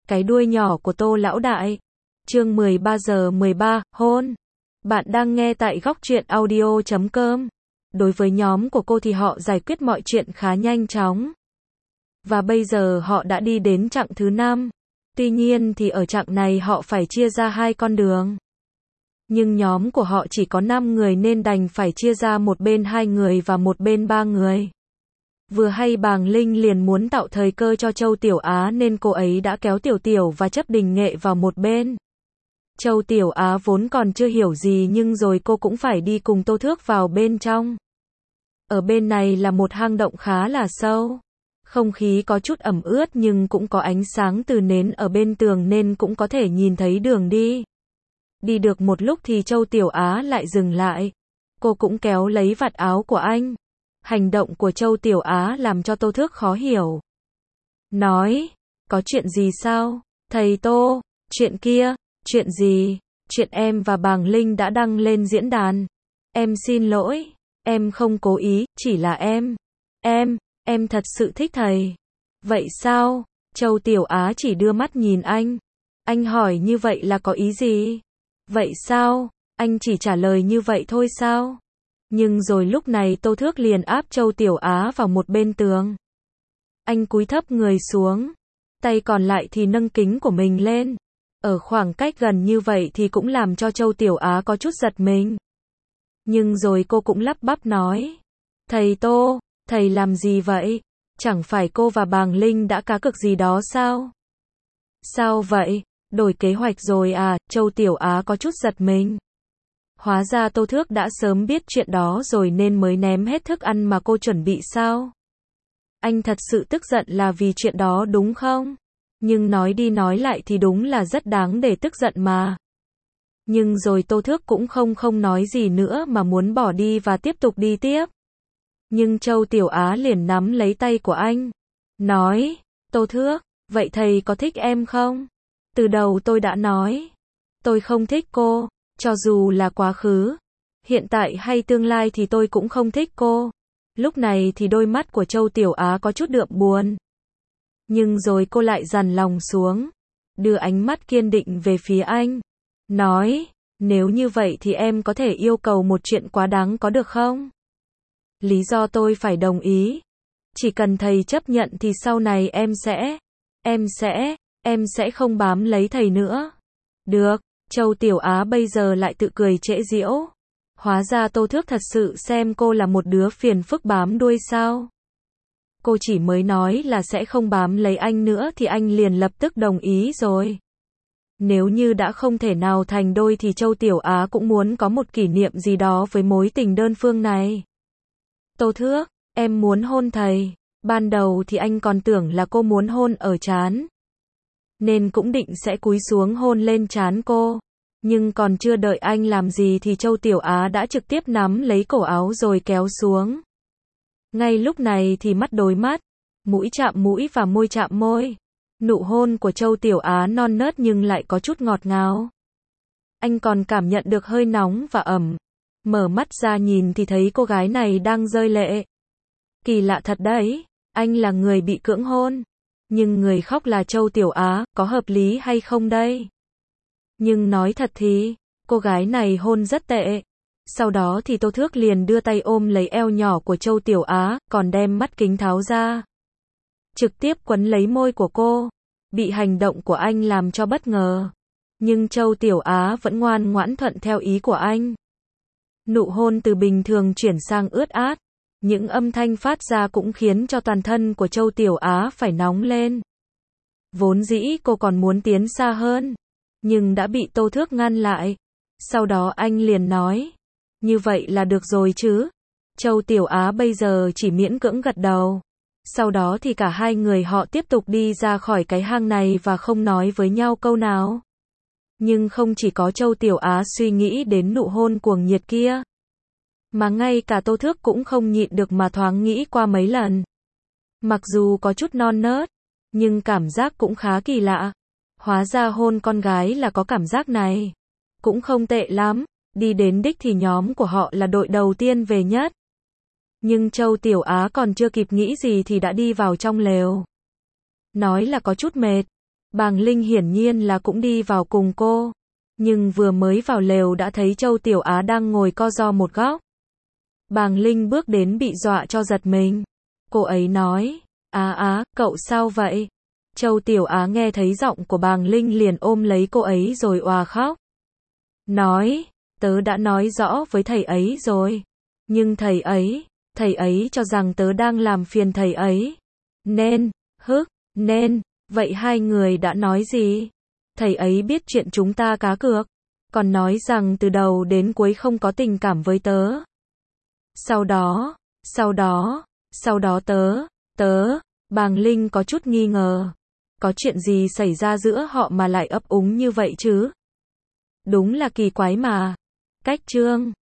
cái đuôi nhỏ của Tô lão đại. Chương 13:13, hôn. Bạn đang nghe tại góc truyện audio.com. Đối với nhóm của cô thì họ giải quyết mọi chuyện khá nhanh chóng. Và bây giờ họ đã đi đến chặng thứ 5. Tuy nhiên thì ở chặng này họ phải chia ra 2 con đường. Nhưng nhóm của họ chỉ có 5 người nên đành phải chia ra một bên 2 người và một bên 3 người. Vừa hay Bàng Linh liền muốn tạo thời cơ cho Châu Tiểu Á nên cô ấy đã kéo Tiểu Tiểu và Chấp Đình Nghệ vào một bên. Châu Tiểu Á vốn còn chưa hiểu gì nhưng rồi cô cũng phải đi cùng Tô Thước vào bên trong. Ở bên này là một hang động khá là sâu. Không khí có chút ẩm ướt nhưng cũng có ánh sáng từ nến ở bên tường nên cũng có thể nhìn thấy đường đi. Đi được một lúc thì Châu Tiểu Á lại dừng lại. Cô cũng kéo lấy vạt áo của anh. Hành động của Châu Tiểu Á làm cho Tô Thước khó hiểu. Nói, có chuyện gì sao? Thầy Tô, chuyện kia, chuyện gì? Chuyện em và Bàng Linh đã đăng lên diễn đàn. Em xin lỗi, em không cố ý, chỉ là em thật sự thích thầy. Vậy sao? Châu Tiểu Á chỉ đưa mắt nhìn anh. Anh hỏi như vậy là có ý gì? Vậy sao? Anh chỉ trả lời như vậy thôi sao? Nhưng rồi lúc này Tô Thước liền áp Châu Tiểu Á vào một bên tường. Anh cúi thấp người xuống. Tay còn lại thì nâng kính của mình lên. Ở khoảng cách gần như vậy thì cũng làm cho Châu Tiểu Á có chút giật mình. Nhưng rồi cô cũng lắp bắp nói. Thầy Tô, thầy làm gì vậy? Chẳng phải cô và Bàng Linh đã cá cược gì đó sao? Sao vậy? Đổi kế hoạch rồi à? Châu Tiểu Á có chút giật mình. Hóa ra Tô Thước đã sớm biết chuyện đó rồi nên mới ném hết thức ăn mà cô chuẩn bị sao? Anh thật sự tức giận là vì chuyện đó đúng không? Nhưng nói đi nói lại thì đúng là rất đáng để tức giận mà. Nhưng rồi Tô Thước cũng không nói gì nữa mà muốn bỏ đi và tiếp tục đi tiếp. Nhưng Châu Tiểu Á liền nắm lấy tay của anh. Nói, Tô Thước, vậy thầy có thích em không? Từ đầu tôi đã nói. Tôi không thích cô. Cho dù là quá khứ, hiện tại hay tương lai thì tôi cũng không thích cô. Lúc này thì đôi mắt của Châu Tiểu Á có chút đượm buồn. Nhưng rồi cô lại dằn lòng xuống, đưa ánh mắt kiên định về phía anh. Nói, nếu như vậy thì em có thể yêu cầu một chuyện quá đáng có được không? Lý do tôi phải đồng ý. Chỉ cần thầy chấp nhận thì sau này em sẽ không bám lấy thầy nữa. Được. Châu Tiểu Á bây giờ lại tự cười trễ giễu. Hóa ra Tô Thước thật sự xem cô là một đứa phiền phức bám đuôi sao? Cô chỉ mới nói là sẽ không bám lấy anh nữa thì anh liền lập tức đồng ý rồi. Nếu như đã không thể nào thành đôi thì Châu Tiểu Á cũng muốn có một kỷ niệm gì đó với mối tình đơn phương này. Tô Thước, em muốn hôn thầy. Ban đầu thì anh còn tưởng là cô muốn hôn ở trán. Nên cũng định sẽ cúi xuống hôn lên trán cô. Nhưng còn chưa đợi anh làm gì thì Châu Tiểu Á đã trực tiếp nắm lấy cổ áo rồi kéo xuống. Ngay lúc này thì mắt đối mắt, mũi chạm mũi và môi chạm môi. Nụ hôn của Châu Tiểu Á non nớt nhưng lại có chút ngọt ngào. Anh còn cảm nhận được hơi nóng và ẩm. Mở mắt ra nhìn thì thấy cô gái này đang rơi lệ. Kỳ lạ thật đấy, anh là người bị cưỡng hôn. Nhưng người khóc là Châu Tiểu Á, có hợp lý hay không đây? Nhưng nói thật thì, cô gái này hôn rất tệ. Sau đó thì Tô Thước liền đưa tay ôm lấy eo nhỏ của Châu Tiểu Á, còn đem mắt kính tháo ra. Trực tiếp quấn lấy môi của cô. Bị hành động của anh làm cho bất ngờ. Nhưng Châu Tiểu Á vẫn ngoan ngoãn thuận theo ý của anh. Nụ hôn từ bình thường chuyển sang ướt át. Những âm thanh phát ra cũng khiến cho toàn thân của Châu Tiểu Á phải nóng lên. Vốn dĩ cô còn muốn tiến xa hơn, nhưng đã bị Tô Thước ngăn lại. Sau đó anh liền nói, như vậy là được rồi chứ? Châu Tiểu Á bây giờ chỉ miễn cưỡng gật đầu. Sau đó thì cả hai người họ tiếp tục đi ra khỏi cái hang này và không nói với nhau câu nào. Nhưng không chỉ có Châu Tiểu Á suy nghĩ đến nụ hôn cuồng nhiệt kia, mà ngay cả Tô Thước cũng không nhịn được mà thoáng nghĩ qua mấy lần. Mặc dù có chút non nớt, nhưng cảm giác cũng khá kỳ lạ. Hóa ra hôn con gái là có cảm giác này. Cũng không tệ lắm. Đi đến đích thì nhóm của họ là đội đầu tiên về nhất. Nhưng Châu Tiểu Á còn chưa kịp nghĩ gì thì đã đi vào trong lều. Nói là có chút mệt. Bàng Linh hiển nhiên là cũng đi vào cùng cô. Nhưng vừa mới vào lều đã thấy Châu Tiểu Á đang ngồi co ro một góc. Bàng Linh bước đến bị dọa cho giật mình. Cô ấy nói, Á Á, cậu sao vậy? Châu Tiểu Á nghe thấy giọng của Bàng Linh liền ôm lấy cô ấy rồi òa khóc. Nói, tớ đã nói rõ với thầy ấy rồi. Nhưng thầy ấy cho rằng tớ đang làm phiền thầy ấy. Nên, vậy hai người đã nói gì? Thầy ấy biết chuyện chúng ta cá cược, còn nói rằng từ đầu đến cuối không có tình cảm với tớ. Sau đó Bàng Linh có chút nghi ngờ. Có chuyện gì xảy ra giữa họ mà lại ấp úng như vậy chứ? Đúng là kỳ quái mà. Cách Trương